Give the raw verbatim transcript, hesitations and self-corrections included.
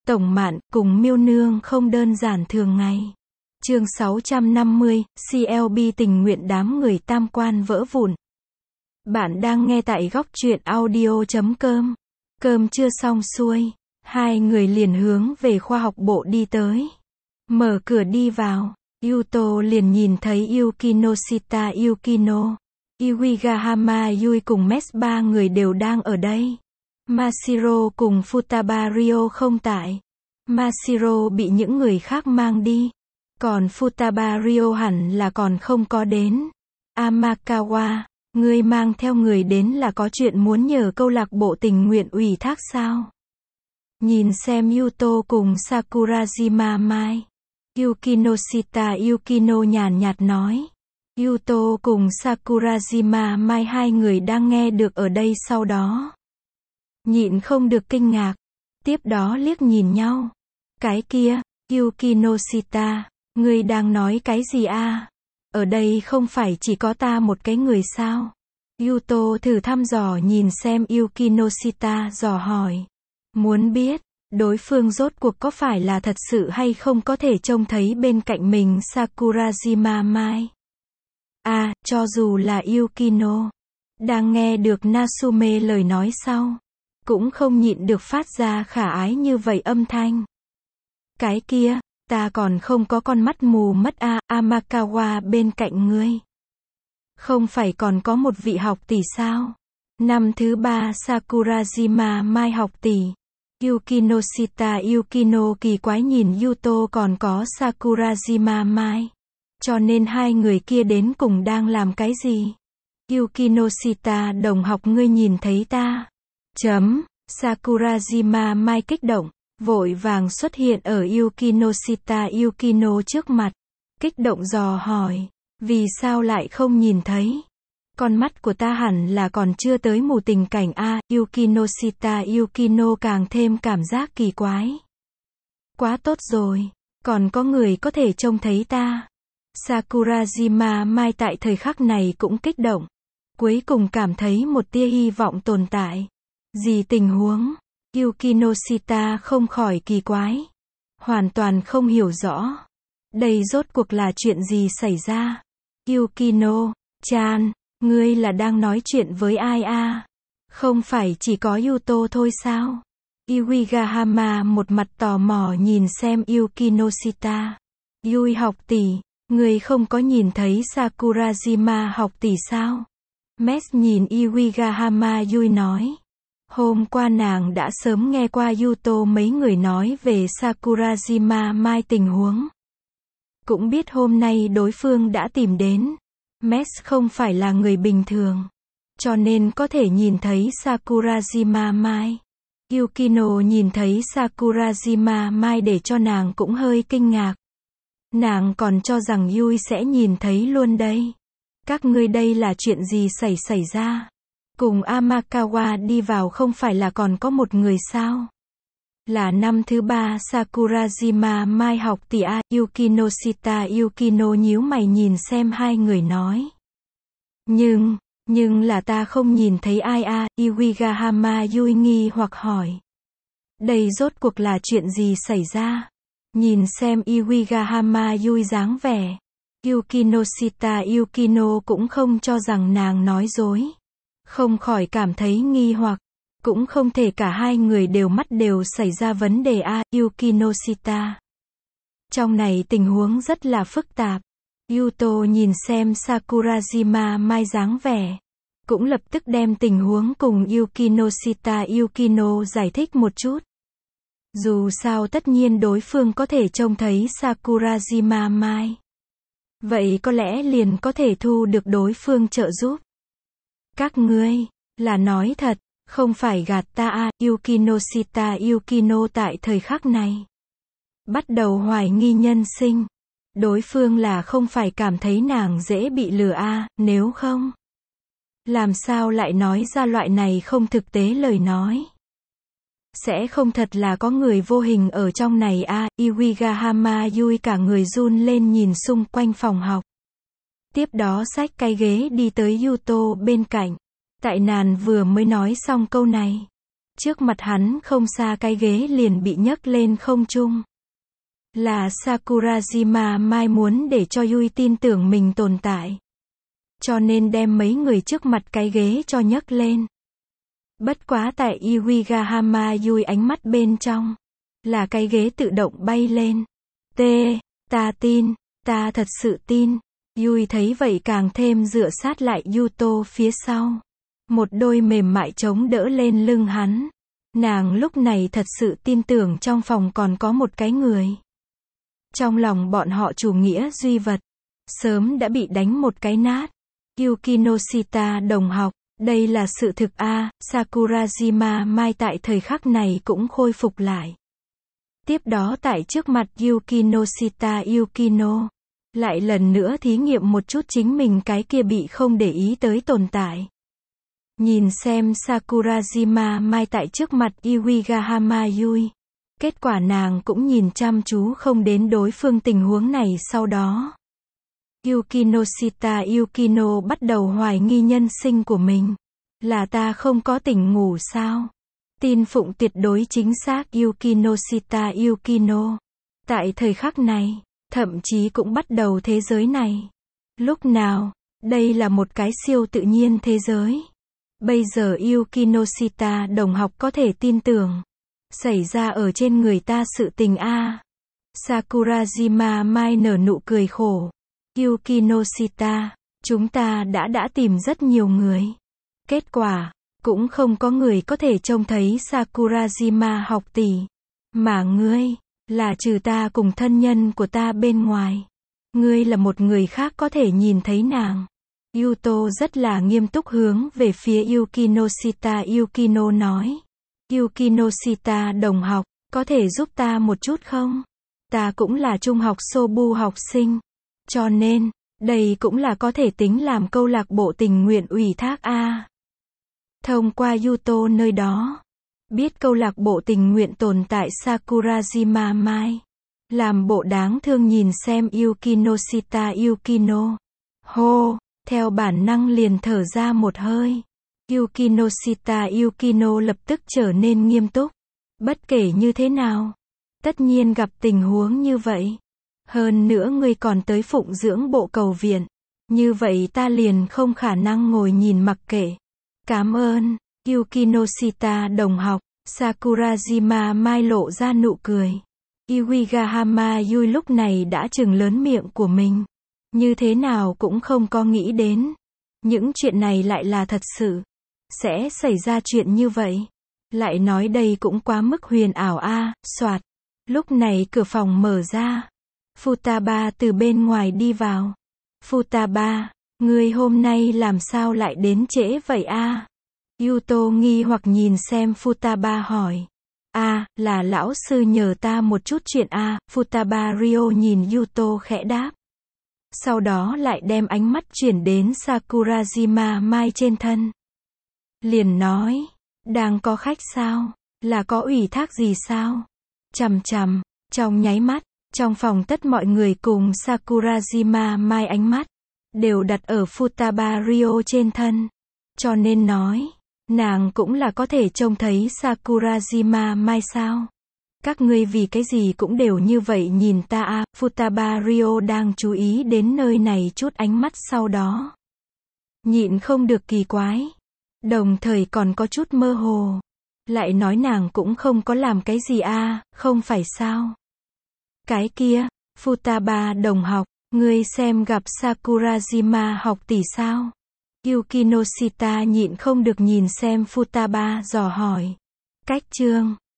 Tổng Mạn, cùng Miêu Nương không đơn giản thường ngày. Chương sáu trăm năm mươi, xê lờ bê tình nguyện đám người tam quan vỡ vụn. Bạn đang nghe tại góc truyện audio chấm com. Cơm chưa xong xuôi, hai người liền hướng về khoa học bộ đi tới. Mở cửa đi vào, Yuto liền nhìn thấy Yukino Shita Yukino, Iwigahama Yui cùng Mes ba người đều đang ở đây. Mashiro cùng Futaba Ryo không tại. Mashiro bị những người khác mang đi. Còn Futaba Ryo hẳn là còn không có đến. Amakawa, ngươi mang theo người đến là có chuyện muốn nhờ câu lạc bộ tình nguyện ủy thác sao? Nhìn xem Yuto cùng Sakurajima Mai. Yukino Shita Yukino nhàn nhạt nói. Yuto cùng Sakurajima Mai hai người đang nghe được ở đây sau đó. Nhịn không được kinh ngạc. Tiếp đó liếc nhìn nhau. Cái kia, Yukino Shita, ngươi đang nói cái gì a? Ở đây không phải chỉ có ta một cái người sao? Yuto thử thăm dò nhìn xem Yukino Shita dò hỏi. Muốn biết, đối phương rốt cuộc có phải là thật sự hay không có thể trông thấy bên cạnh mình Sakurajima Mai. À, cho dù là Yukino, đang nghe được Natsume lời nói sau, cũng không nhịn được phát ra khả ái như vậy âm thanh. Cái kia, ta còn không có con mắt mù mất a, à, Amakawa bên cạnh ngươi. Không phải còn có một vị học tỷ sao? Năm thứ ba Sakurajima Mai học tỷ. Yukino Shita Yukino kỳ quái nhìn Yuto còn có Sakurajima Mai. Cho nên hai người kia đến cùng đang làm cái gì? Yukino Shita đồng học ngươi nhìn thấy ta. Chấm, Sakurajima Mai kích động, vội vàng xuất hiện ở Yukino Shita Yukino trước mặt. Kích động dò hỏi, vì sao lại không nhìn thấy? Con mắt của ta hẳn là còn chưa tới mù tình cảnh a, Yukino Shita Yukino càng thêm cảm giác kỳ quái. Quá tốt rồi, còn có người có thể trông thấy ta. Sakurajima Mai tại thời khắc này cũng kích động. Cuối cùng cảm thấy một tia hy vọng tồn tại. Gì tình huống? Yukino Shita không khỏi kỳ quái. Hoàn toàn không hiểu rõ. Đây rốt cuộc là chuyện gì xảy ra? Yukino, chan, ngươi là đang nói chuyện với ai a? Không phải chỉ có Yuto thôi sao? Iwigahama một mặt tò mò nhìn xem Yukino Shita. Yui học tỷ, ngươi không có nhìn thấy Sakurajima học tỷ sao? Mes nhìn Iwigahama Yui nói. Hôm qua nàng đã sớm nghe qua Yuto mấy người nói về Sakurajima Mai tình huống. Cũng biết hôm nay đối phương đã tìm đến. Mes không phải là người bình thường. Cho nên có thể nhìn thấy Sakurajima Mai. Yukino nhìn thấy Sakurajima Mai để cho nàng cũng hơi kinh ngạc. Nàng còn cho rằng Yui sẽ nhìn thấy luôn đây. Các ngươi đây là chuyện gì xảy xảy ra? Cùng Amakawa đi vào không phải là còn có một người sao? Là năm thứ ba Sakurajima Mai học tỷ a, Yukino Shita Yukino nhíu mày nhìn xem hai người nói. Nhưng, nhưng là ta không nhìn thấy ai a, Iwigahama Yui nghi hoặc hỏi. Đây rốt cuộc là chuyện gì xảy ra? Nhìn xem Iwigahama Yui dáng vẻ. Yukino Shita Yukino cũng không cho rằng nàng nói dối. Không khỏi cảm thấy nghi hoặc. Cũng không thể cả hai người đều mắt đều xảy ra vấn đề a, Yukino Shita. Trong này tình huống rất là phức tạp. Yuto nhìn xem Sakurajima Mai dáng vẻ. Cũng lập tức đem tình huống cùng Yukino Shita Yukino giải thích một chút. Dù sao tất nhiên đối phương có thể trông thấy Sakurajima Mai. Vậy có lẽ liền có thể thu được đối phương trợ giúp. Các ngươi, là nói thật, không phải gạt ta a, Yukino Shita Yukino tại thời khắc này. Bắt đầu hoài nghi nhân sinh. Đối phương là không phải cảm thấy nàng dễ bị lừa a, nếu không. Làm sao lại nói ra loại này không thực tế lời nói. Sẽ không thật là có người vô hình ở trong này a, Iwigahama Yui cả người run lên nhìn xung quanh phòng học. Tiếp đó xách cái ghế đi tới Yuto bên cạnh. Tại nàng vừa mới nói xong câu này. Trước mặt hắn không xa cái ghế liền bị nhấc lên không trung. Là Sakurajima Mai muốn để cho Yui tin tưởng mình tồn tại. Cho nên đem mấy người trước mặt cái ghế cho nhấc lên. Bất quá tại Iwigahama Yui ánh mắt bên trong. Là cái ghế tự động bay lên. T. Ta tin. Ta thật sự tin. Yui thấy vậy càng thêm dựa sát lại Yuto phía sau. Một đôi mềm mại chống đỡ lên lưng hắn. Nàng lúc này thật sự tin tưởng trong phòng còn có một cái người. Trong lòng bọn họ chủ nghĩa duy vật. Sớm đã bị đánh một cái nát. Yukinoshita đồng học. Đây là sự thực a à, Sakurajima Mai tại thời khắc này cũng khôi phục lại. Tiếp đó tại trước mặt Yukinoshita Yukino. Lại lần nữa thí nghiệm một chút chính mình cái kia bị không để ý tới tồn tại. Nhìn xem Sakurajima Mai tại trước mặt Iwigahama Yui. Kết quả nàng cũng nhìn chăm chú không đến đối phương tình huống này sau đó. Yukinoshita Yukino bắt đầu hoài nghi nhân sinh của mình. Là ta không có tỉnh ngủ sao? Tin phụng tuyệt đối chính xác Yukinoshita Yukino. Tại thời khắc này, thậm chí cũng bắt đầu thế giới này. Lúc nào, đây là một cái siêu tự nhiên thế giới. Bây giờ Yukinoshita đồng học có thể tin tưởng. Xảy ra ở trên người ta sự tình a à. Sakurajima Mai nở nụ cười khổ. Yukinoshita, chúng ta đã đã tìm rất nhiều người. Kết quả, cũng không có người có thể trông thấy Sakurajima học tỷ. Mà ngươi, là trừ ta cùng thân nhân của ta bên ngoài. Ngươi là một người khác có thể nhìn thấy nàng. Yuto rất là nghiêm túc hướng về phía Yukinoshita Yukino nói. Yukinoshita đồng học, có thể giúp ta một chút không? Ta cũng là trung học Sobu học sinh. Cho nên, đây cũng là có thể tính làm câu lạc bộ tình nguyện ủy thác a à. Thông qua Yuto nơi đó, biết câu lạc bộ tình nguyện tồn tại Sakurajima Mai. Làm bộ đáng thương nhìn xem Yukinoshita Yukino. Hô, theo bản năng liền thở ra một hơi. Yukinoshita Yukino lập tức trở nên nghiêm túc. Bất kể như thế nào, tất nhiên gặp tình huống như vậy. Hơn nữa ngươi còn tới phụng dưỡng bộ cầu viện. Như vậy ta liền không khả năng ngồi nhìn mặc kệ. Cảm ơn, Yukinoshita đồng học. Sakurajima Mai lộ ra nụ cười. Iwigahama Yui lúc này đã trừng lớn miệng của mình. Như thế nào cũng không có nghĩ đến. Những chuyện này lại là thật sự. Sẽ xảy ra chuyện như vậy. Lại nói đây cũng quá mức huyền ảo a à, soạt. Lúc này cửa phòng mở ra. Futaba từ bên ngoài đi vào. Futaba, ngươi hôm nay làm sao lại đến trễ vậy a à? Yuto nghi hoặc nhìn xem Futaba hỏi. A, à, là lão sư nhờ ta một chút chuyện a à, Futaba Ryo nhìn Yuto khẽ đáp. Sau đó lại đem ánh mắt chuyển đến Sakurajima Mai trên thân. Liền nói, đang có khách sao? Là có ủy thác gì sao? Chằm chằm, trong nháy mắt, trong phòng tất mọi người cùng Sakurajima Mai ánh mắt, đều đặt ở Futaba Ryo trên thân. Cho nên nói, nàng cũng là có thể trông thấy Sakurajima Mai sao? Các ngươi vì cái gì cũng đều như vậy nhìn ta à, Futaba Ryo đang chú ý đến nơi này chút ánh mắt sau đó. Nhịn không được kỳ quái. Đồng thời còn có chút mơ hồ. Lại nói nàng cũng không có làm cái gì à, không phải sao? Cái kia, Futaba đồng học, ngươi xem gặp Sakurajima học tỷ sao? Yukinoshita nhịn không được nhìn xem Futaba dò hỏi. Cách chương